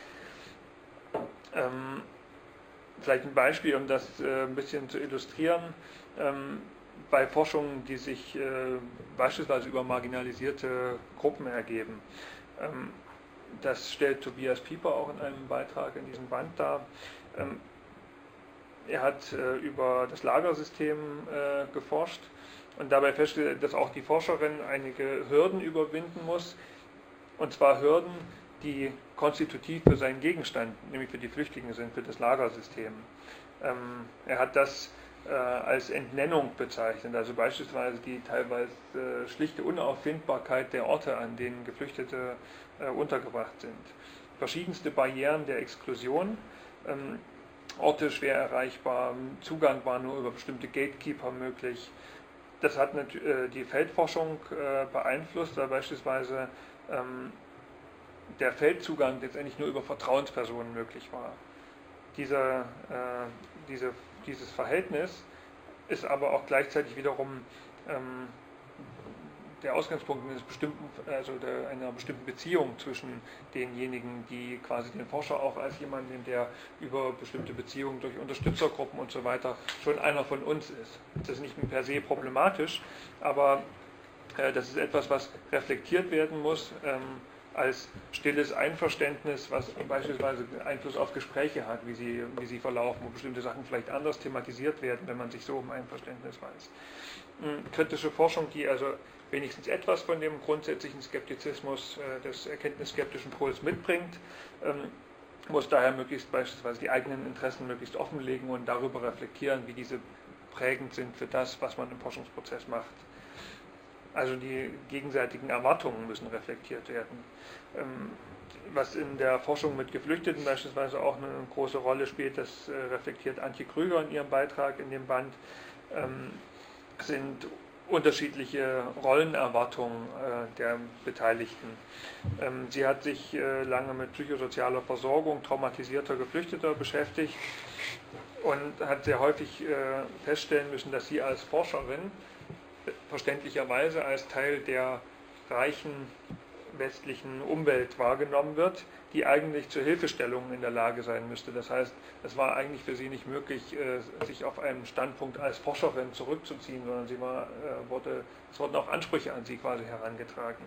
Ähm, vielleicht ein Beispiel, um das äh, ein bisschen zu illustrieren. Ähm, bei Forschungen, die sich äh, beispielsweise über marginalisierte Gruppen ergeben. Ähm, Das stellt Tobias Pieper auch in einem Beitrag in diesem Band dar. Ähm, er hat äh, über das Lagersystem äh, geforscht und dabei festgestellt, dass auch die Forscherin einige Hürden überwinden muss, und zwar Hürden, die konstitutiv für seinen Gegenstand, nämlich für die Flüchtlinge sind, für das Lagersystem. Ähm, er hat das äh, als Entnennung bezeichnet, also beispielsweise die teilweise äh, schlichte Unauffindbarkeit der Orte, an denen Geflüchtete äh, untergebracht sind. Verschiedenste Barrieren der Exklusion, ähm, Orte schwer erreichbar, Zugang war nur über bestimmte Gatekeeper möglich. Das hat äh, die Feldforschung äh, beeinflusst, da beispielsweise ähm, der Feldzugang letztendlich nur über Vertrauenspersonen möglich war. Dieser, äh, diese, dieses Verhältnis ist aber auch gleichzeitig wiederum ähm, der Ausgangspunkt eines bestimmten, also der, einer bestimmten Beziehung zwischen denjenigen, die quasi den Forscher auch als jemanden, der über bestimmte Beziehungen durch Unterstützergruppen und so weiter schon einer von uns ist. Das ist nicht per se problematisch, aber äh, das ist etwas, was reflektiert werden muss, ähm, als stilles Einverständnis, was beispielsweise Einfluss auf Gespräche hat, wie sie, wie sie verlaufen, wo bestimmte Sachen vielleicht anders thematisiert werden, wenn man sich so um Einverständnis weiß. Kritische Forschung, die also wenigstens etwas von dem grundsätzlichen Skeptizismus äh, des erkenntnisskeptischen Pols mitbringt, ähm, muss daher möglichst beispielsweise die eigenen Interessen möglichst offenlegen und darüber reflektieren, wie diese prägend sind für das, was man im Forschungsprozess macht. Also die gegenseitigen Erwartungen müssen reflektiert werden. Ähm, was in der Forschung mit Geflüchteten beispielsweise auch eine große Rolle spielt, das äh, reflektiert Antje Krüger in ihrem Beitrag in dem Band, ähm, sind unterschiedliche Rollenerwartungen äh, der Beteiligten. Ähm, sie hat sich äh, lange mit psychosozialer Versorgung traumatisierter Geflüchteter beschäftigt und hat sehr häufig äh, feststellen müssen, dass sie als Forscherin verständlicherweise als Teil der reichen westlichen Umwelt wahrgenommen wird, die eigentlich zur Hilfestellung in der Lage sein müsste. Das heißt, es war eigentlich für sie nicht möglich, sich auf einen Standpunkt als Forscherin zurückzuziehen, sondern sie war, wurde, es wurden auch Ansprüche an sie quasi herangetragen.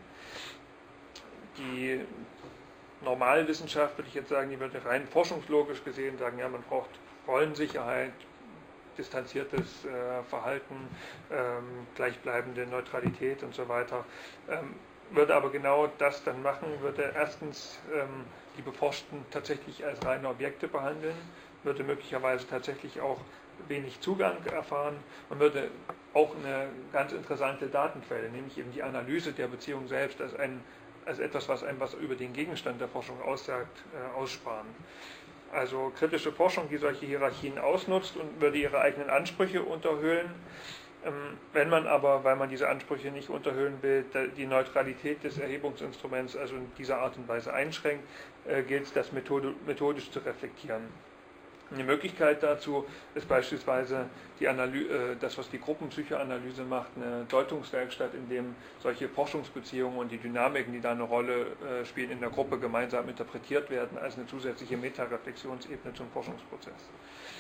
Die Normalwissenschaft, würde ich jetzt sagen, die würde rein forschungslogisch gesehen sagen, ja, man braucht Rollensicherheit, distanziertes äh, Verhalten, ähm, gleichbleibende Neutralität und so weiter. Ähm, würde aber genau das dann machen, würde erstens ähm, die Beforschten tatsächlich als reine Objekte behandeln, würde möglicherweise tatsächlich auch wenig Zugang erfahren und würde auch eine ganz interessante Datenquelle, nämlich eben die Analyse der Beziehung selbst als, ein, als etwas, was einem was über den Gegenstand der Forschung aussagt, äh, aussparen. Also kritische Forschung, die solche Hierarchien ausnutzt und würde ihre eigenen Ansprüche unterhöhlen. Wenn man aber, weil man diese Ansprüche nicht unterhöhlen will, die Neutralität des Erhebungsinstruments also in dieser Art und Weise einschränkt, gilt es, das methodisch zu reflektieren. Eine Möglichkeit dazu ist beispielsweise die Analyse, das, was die Gruppenpsychoanalyse macht, eine Deutungswerkstatt, in dem solche Forschungsbeziehungen und die Dynamiken, die da eine Rolle spielen, in der Gruppe gemeinsam interpretiert werden als eine zusätzliche Metareflexionsebene zum Forschungsprozess.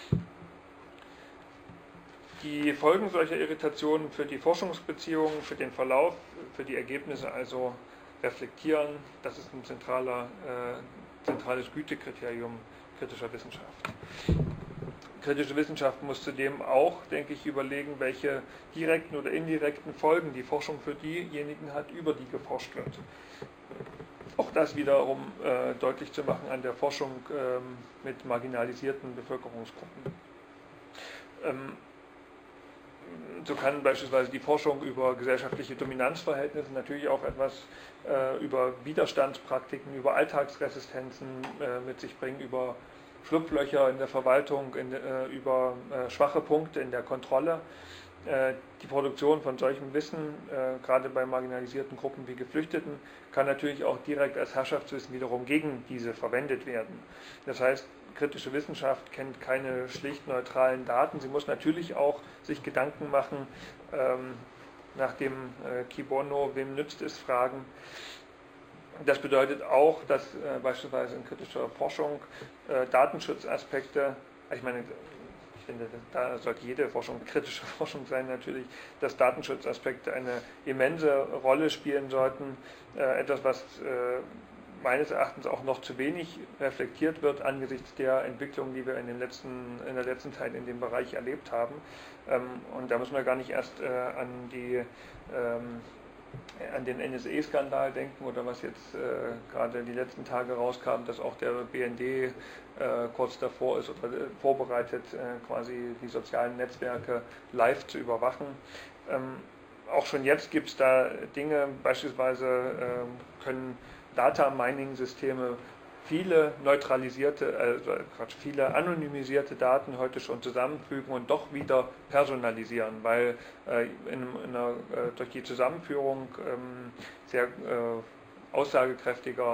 Die Folgen solcher Irritationen für die Forschungsbeziehungen, für den Verlauf, für die Ergebnisse also reflektieren, das ist ein zentraler, äh, zentrales Gütekriterium kritischer Wissenschaft. Kritische Wissenschaft muss zudem auch, denke ich, überlegen, welche direkten oder indirekten Folgen die Forschung für diejenigen hat, über die geforscht wird. Auch das wiederum äh, deutlich zu machen an der Forschung ähm, mit marginalisierten Bevölkerungsgruppen. Ähm, So kann beispielsweise die Forschung über gesellschaftliche Dominanzverhältnisse natürlich auch etwas äh, über Widerstandspraktiken, über Alltagsresistenzen äh, mit sich bringen, über Schlupflöcher in der Verwaltung, in, äh, über äh, schwache Punkte in der Kontrolle. Äh, die Produktion von solchem Wissen, äh, gerade bei marginalisierten Gruppen wie Geflüchteten, kann natürlich auch direkt als Herrschaftswissen wiederum gegen diese verwendet werden. Das heißt, kritische Wissenschaft kennt keine schlicht neutralen Daten. Sie muss natürlich auch sich Gedanken machen, ähm, nach dem äh, Kibono, wem nützt es, fragen. Das bedeutet auch, dass äh, beispielsweise in kritischer Forschung äh, Datenschutzaspekte, ich meine, ich finde, da sollte jede Forschung kritische Forschung sein natürlich, dass Datenschutzaspekte eine immense Rolle spielen sollten. Äh, etwas, was äh, meines Erachtens auch noch zu wenig reflektiert wird angesichts der Entwicklungen, die wir in, den letzten, in der letzten Zeit in dem Bereich erlebt haben. Ähm, und da müssen wir gar nicht erst äh, an, die, ähm, an den N S A-Skandal denken oder was jetzt äh, gerade die letzten Tage rauskam, dass auch der B N D äh, kurz davor ist oder äh, vorbereitet, äh, quasi die sozialen Netzwerke live zu überwachen. Ähm, auch schon jetzt gibt es da Dinge, beispielsweise äh, können Data-Mining-Systeme viele neutralisierte, also Quatsch, viele anonymisierte Daten heute schon zusammenfügen und doch wieder personalisieren, weil äh, in, in einer, äh, durch die Zusammenführung ähm, sehr äh, aussagekräftiger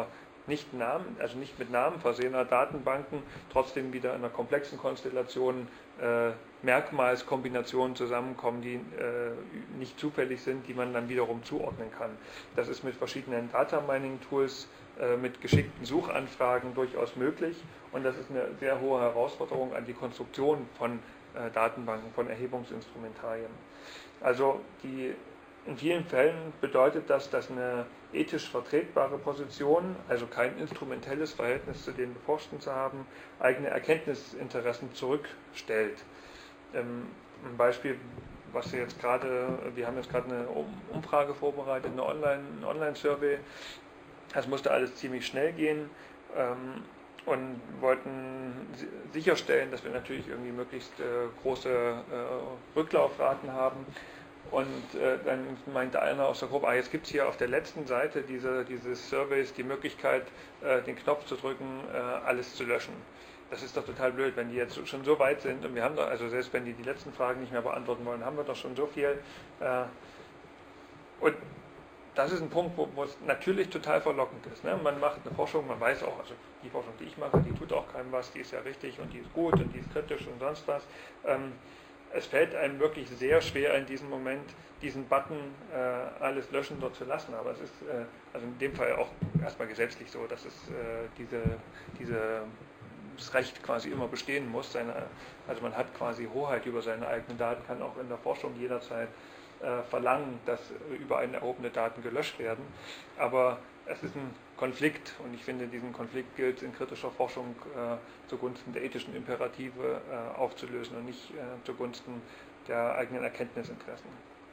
nicht Namen, also nicht mit Namen versehener Datenbanken trotzdem wieder in einer komplexen Konstellation äh, Merkmalskombinationen zusammenkommen, die äh, nicht zufällig sind, die man dann wiederum zuordnen kann. Das ist mit verschiedenen Data Mining Tools, äh, mit geschickten Suchanfragen durchaus möglich und das ist eine sehr hohe Herausforderung an die Konstruktion von äh, Datenbanken, von Erhebungsinstrumentarien. Also die in vielen Fällen bedeutet das, dass eine ethisch vertretbare Position, also kein instrumentelles Verhältnis zu den Beforschten zu haben, eigene Erkenntnisinteressen zurückstellt. Ähm, ein Beispiel, was wir jetzt gerade, wir haben jetzt gerade eine Umfrage vorbereitet, eine Online, ein Online-Survey. Das musste alles ziemlich schnell gehen ähm, und wollten sicherstellen, dass wir natürlich irgendwie möglichst äh, große äh, Rücklaufraten haben. Und äh, dann meinte einer aus der Gruppe, ah, jetzt gibt es hier auf der letzten Seite diese, dieses Surveys die Möglichkeit, äh, den Knopf zu drücken, äh, alles zu löschen. Das ist doch total blöd, wenn die jetzt schon so weit sind und wir haben doch, also selbst wenn die die letzten Fragen nicht mehr beantworten wollen, haben wir doch schon so viel. Äh, und das ist ein Punkt, wo, wo es natürlich total verlockend ist. Ne? Man macht eine Forschung, man weiß auch, also die Forschung, die ich mache, die tut auch keinem was, die ist ja richtig und die ist gut und die ist kritisch und sonst was. Ähm, Es fällt einem wirklich sehr schwer in diesem Moment, diesen Button äh, alles löschen dort zu lassen. Aber es ist äh, also in dem Fall auch erstmal gesetzlich so, dass es äh, diese, diese, das Recht quasi immer bestehen muss. Seine, also man hat quasi Hoheit über seine eigenen Daten, kann auch in der Forschung jederzeit äh, verlangen, dass über einen erhobene Daten gelöscht werden. Aber es ist ein Konflikt und ich finde, diesen Konflikt gilt in kritischer Forschung äh, zugunsten der ethischen Imperative äh, aufzulösen und nicht äh, zugunsten der eigenen Erkenntnisinteressen.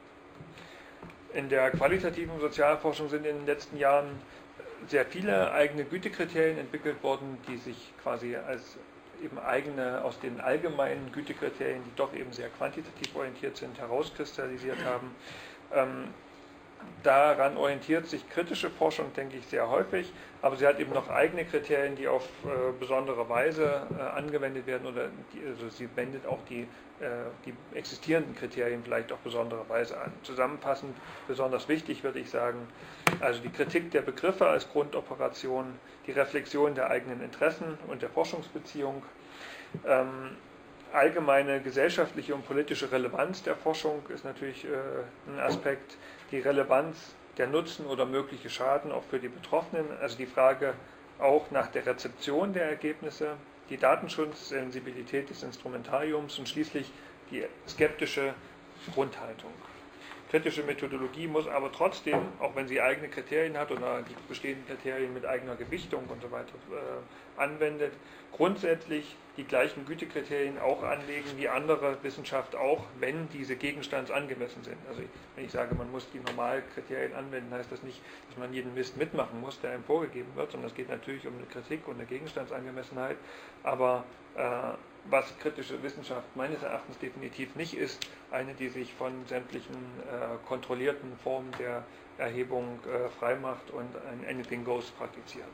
In der qualitativen Sozialforschung sind in den letzten Jahren sehr viele eigene Gütekriterien entwickelt worden, die sich quasi als eben eigene aus den allgemeinen Gütekriterien, die doch eben sehr quantitativ orientiert sind, herauskristallisiert haben. Ähm, Daran orientiert sich kritische Forschung, denke ich, sehr häufig, aber sie hat eben noch eigene Kriterien, die auf äh, besondere Weise äh, angewendet werden oder die, also sie wendet auch die, äh, die existierenden Kriterien vielleicht auf besondere Weise an. Zusammenfassend, besonders wichtig würde ich sagen, also die Kritik der Begriffe als Grundoperation, die Reflexion der eigenen Interessen und der Forschungsbeziehung, ähm, allgemeine gesellschaftliche und politische Relevanz der Forschung ist natürlich äh, ein Aspekt, die Relevanz der Nutzen oder mögliche Schaden auch für die Betroffenen, also die Frage auch nach der Rezeption der Ergebnisse, die Datenschutzsensibilität des Instrumentariums und schließlich die skeptische Grundhaltung. Kritische Methodologie muss aber trotzdem, auch wenn sie eigene Kriterien hat oder die bestehenden Kriterien mit eigener Gewichtung und so weiter äh, anwendet, grundsätzlich die gleichen Gütekriterien auch anlegen wie andere Wissenschaft auch, wenn diese gegenstandsangemessen sind. Also wenn ich sage, man muss die Normalkriterien anwenden, heißt das nicht, dass man jeden Mist mitmachen muss, der einem vorgegeben wird, sondern es geht natürlich um eine Kritik und eine Gegenstandsangemessenheit, aber äh, was kritische Wissenschaft meines Erachtens definitiv nicht ist, eine, die sich von sämtlichen äh, kontrollierten Formen der Erhebung äh, freimacht und ein Anything Goes praktiziert.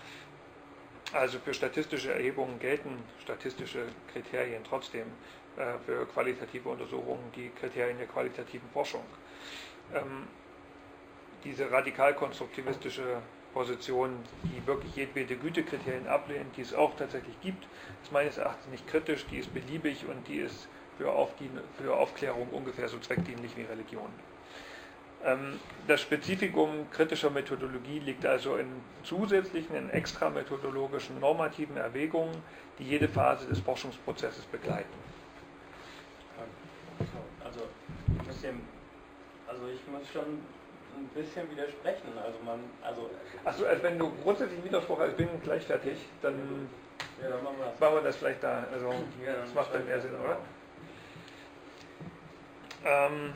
Also für statistische Erhebungen gelten statistische Kriterien trotzdem, äh, für qualitative Untersuchungen die Kriterien der qualitativen Forschung. Ähm, diese radikal-konstruktivistische Position, die wirklich jedwede Gütekriterien ablehnt, die es auch tatsächlich gibt, ist meines Erachtens nicht kritisch, die ist beliebig und die ist für, Aufdien für Aufklärung ungefähr so zweckdienlich wie Religion. Ähm, das Spezifikum kritischer Methodologie liegt also in zusätzlichen, in extra methodologischen, normativen Erwägungen, die jede Phase des Forschungsprozesses begleiten. Also, also ich muss schon ein bisschen widersprechen. Also man, also Achso, also wenn du grundsätzlich Widerspruch hast, ich bin gleich fertig, dann, ja, dann machen wir das. machen wir das vielleicht da. Also Ja, das macht dann mehr Sinn, oder? Ähm,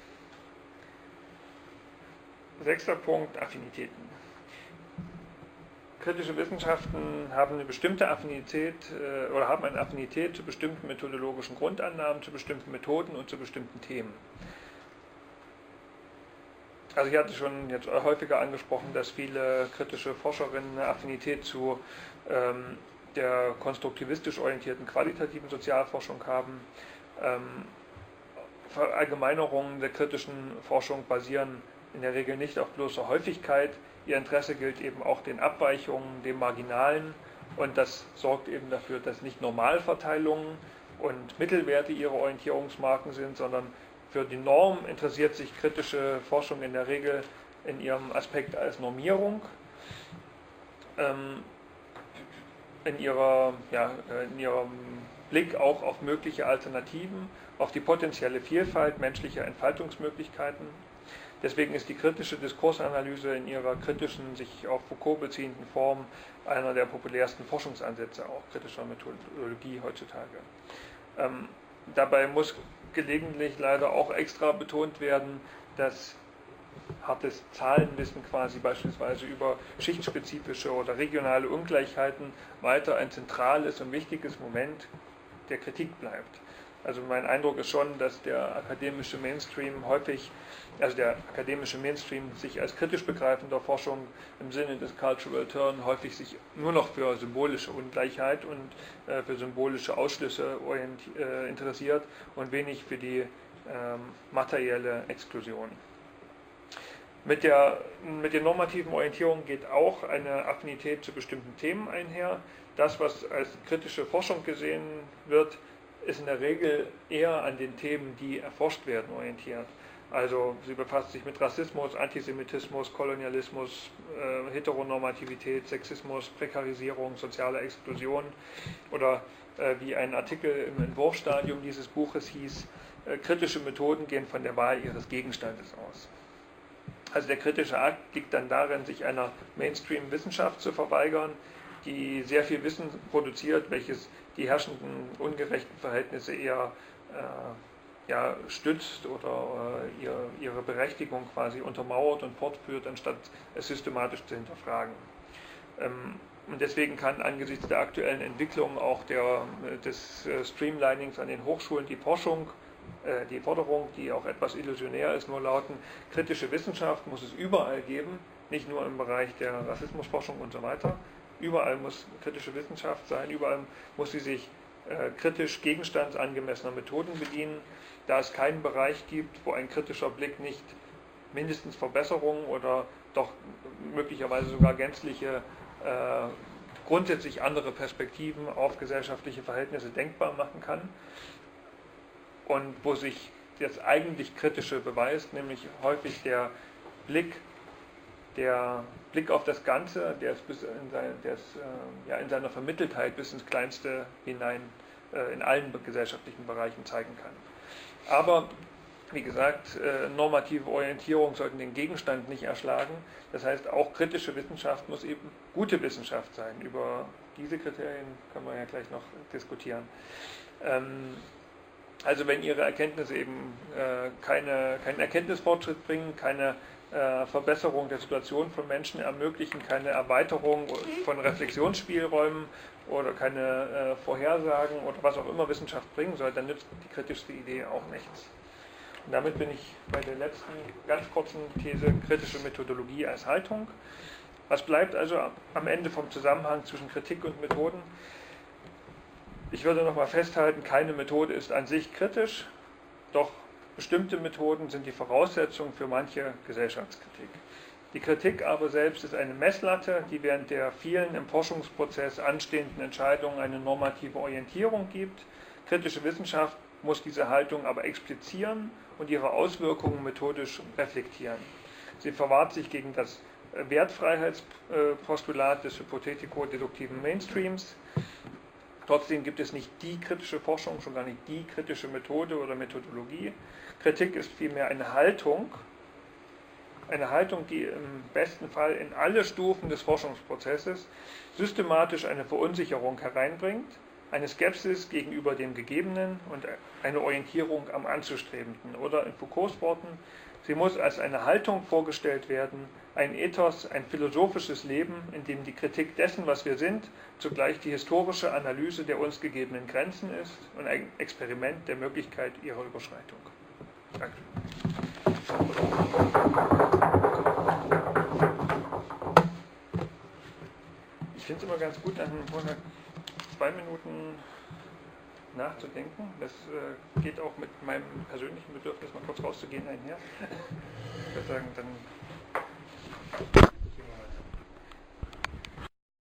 sechster Punkt, Affinitäten. Kritische Wissenschaften haben eine bestimmte Affinität äh, oder haben eine Affinität zu bestimmten methodologischen Grundannahmen, zu bestimmten Methoden und zu bestimmten Themen. Also ich hatte schon jetzt häufiger angesprochen, dass viele kritische Forscherinnen eine Affinität zu ähm, der konstruktivistisch orientierten qualitativen Sozialforschung haben. Ähm, Verallgemeinerungen der kritischen Forschung basieren in der Regel nicht auf bloßer Häufigkeit Ihr Interesse gilt eben auch den Abweichungen, dem Marginalen, und das sorgt eben dafür, dass nicht Normalverteilungen und Mittelwerte Ihre Orientierungsmarken sind, sondern für die Norm interessiert sich kritische Forschung in der Regel in ihrem Aspekt als Normierung, ähm, in, ihrer, ja, in ihrem Blick auch auf mögliche Alternativen, auf die potenzielle Vielfalt menschlicher Entfaltungsmöglichkeiten. Deswegen ist die kritische Diskursanalyse in ihrer kritischen, sich auf Foucault beziehenden Form einer der populärsten Forschungsansätze auch kritischer Methodologie heutzutage. Ähm, dabei muss gelegentlich leider auch extra betont werden, dass hartes Zahlenwissen quasi beispielsweise über schichtspezifische oder regionale Ungleichheiten weiter ein zentrales und wichtiges Moment der Kritik bleibt. Also mein Eindruck ist schon, dass der akademische Mainstream häufig, also der akademische Mainstream sich als kritisch begreifender Forschung im Sinne des Cultural Turn häufig sich nur noch für symbolische Ungleichheit und äh, für symbolische Ausschlüsse orient, äh, interessiert und wenig für die ähm, materielle Exklusion. Mit der, mit der normativen Orientierung geht auch eine Affinität zu bestimmten Themen einher. Das, was als kritische Forschung gesehen wird, ist in der Regel eher an den Themen, die erforscht werden, orientiert. Also sie befasst sich mit Rassismus, Antisemitismus, Kolonialismus, äh, Heteronormativität, Sexismus, Prekarisierung, soziale Exklusion oder äh, wie ein Artikel im Entwurfsstadium dieses Buches hieß, äh, kritische Methoden gehen von der Wahl ihres Gegenstandes aus. Also der kritische Akt liegt dann darin, sich einer Mainstream-Wissenschaft zu verweigern, die sehr viel Wissen produziert, welches die herrschenden ungerechten Verhältnisse eher äh, ja, stützt oder äh, ihr, ihre Berechtigung quasi untermauert und fortführt, anstatt es systematisch zu hinterfragen. Ähm, und deswegen kann angesichts der aktuellen Entwicklung auch der, des äh, Streamlinings an den Hochschulen die Forschung, äh, die Forderung, die auch etwas illusionär ist, nur lauten, kritische Wissenschaft muss es überall geben, nicht nur im Bereich der Rassismusforschung und so weiter. Überall muss kritische Wissenschaft sein, überall muss sie sich äh, kritisch gegenstandsangemessener Methoden bedienen, da es keinen Bereich gibt, wo ein kritischer Blick nicht mindestens Verbesserungen oder doch möglicherweise sogar gänzliche, äh, grundsätzlich andere Perspektiven auf gesellschaftliche Verhältnisse denkbar machen kann und wo sich das eigentlich Kritische beweist, nämlich häufig der Blick Der Blick auf das Ganze, der es bis in, sein, der es, äh, ja, in seiner Vermitteltheit bis ins Kleinste hinein äh, in allen gesellschaftlichen Bereichen zeigen kann. Aber, wie gesagt, äh, normative Orientierung sollten den Gegenstand nicht erschlagen. Das heißt, auch kritische Wissenschaft muss eben gute Wissenschaft sein. Über diese Kriterien können wir ja gleich noch diskutieren. Ähm, also wenn Ihre Erkenntnisse eben äh, keine, keinen Erkenntnisfortschritt bringen, keine Verbesserung der Situation von Menschen ermöglichen, keine Erweiterung von Reflexionsspielräumen oder keine äh, Vorhersagen oder was auch immer Wissenschaft bringen soll, dann nützt die kritischste Idee auch nichts. Und damit bin ich bei der letzten ganz kurzen These, kritische Methodologie als Haltung. Was bleibt also am Ende vom Zusammenhang zwischen Kritik und Methoden? Ich würde nochmal festhalten, keine Methode ist an sich kritisch, doch bestimmte Methoden sind die Voraussetzung für manche Gesellschaftskritik. Die Kritik aber selbst ist eine Messlatte, die während der vielen im Forschungsprozess anstehenden Entscheidungen eine normative Orientierung gibt. Kritische Wissenschaft muss diese Haltung aber explizieren und ihre Auswirkungen methodisch reflektieren. Sie verwahrt sich gegen das Wertfreiheitspostulat des hypothetico-deduktiven Mainstreams. Trotzdem gibt es nicht die kritische Forschung, schon gar nicht die kritische Methode oder Methodologie. Kritik ist vielmehr eine Haltung, eine Haltung, die im besten Fall in alle Stufen des Forschungsprozesses systematisch eine Verunsicherung hereinbringt, eine Skepsis gegenüber dem Gegebenen und eine Orientierung am Anzustrebenden. Oder in Foucaults Worten, sie muss als eine Haltung vorgestellt werden, ein Ethos, ein philosophisches Leben, in dem die Kritik dessen, was wir sind, zugleich die historische Analyse der uns gegebenen Grenzen ist und ein Experiment der Möglichkeit ihrer Überschreitung. Danke. Ich finde es immer ganz gut, an zwei Minuten nachzudenken. Das äh, geht auch mit meinem persönlichen Bedürfnis, mal kurz rauszugehen, einher. Ich würde sagen, dann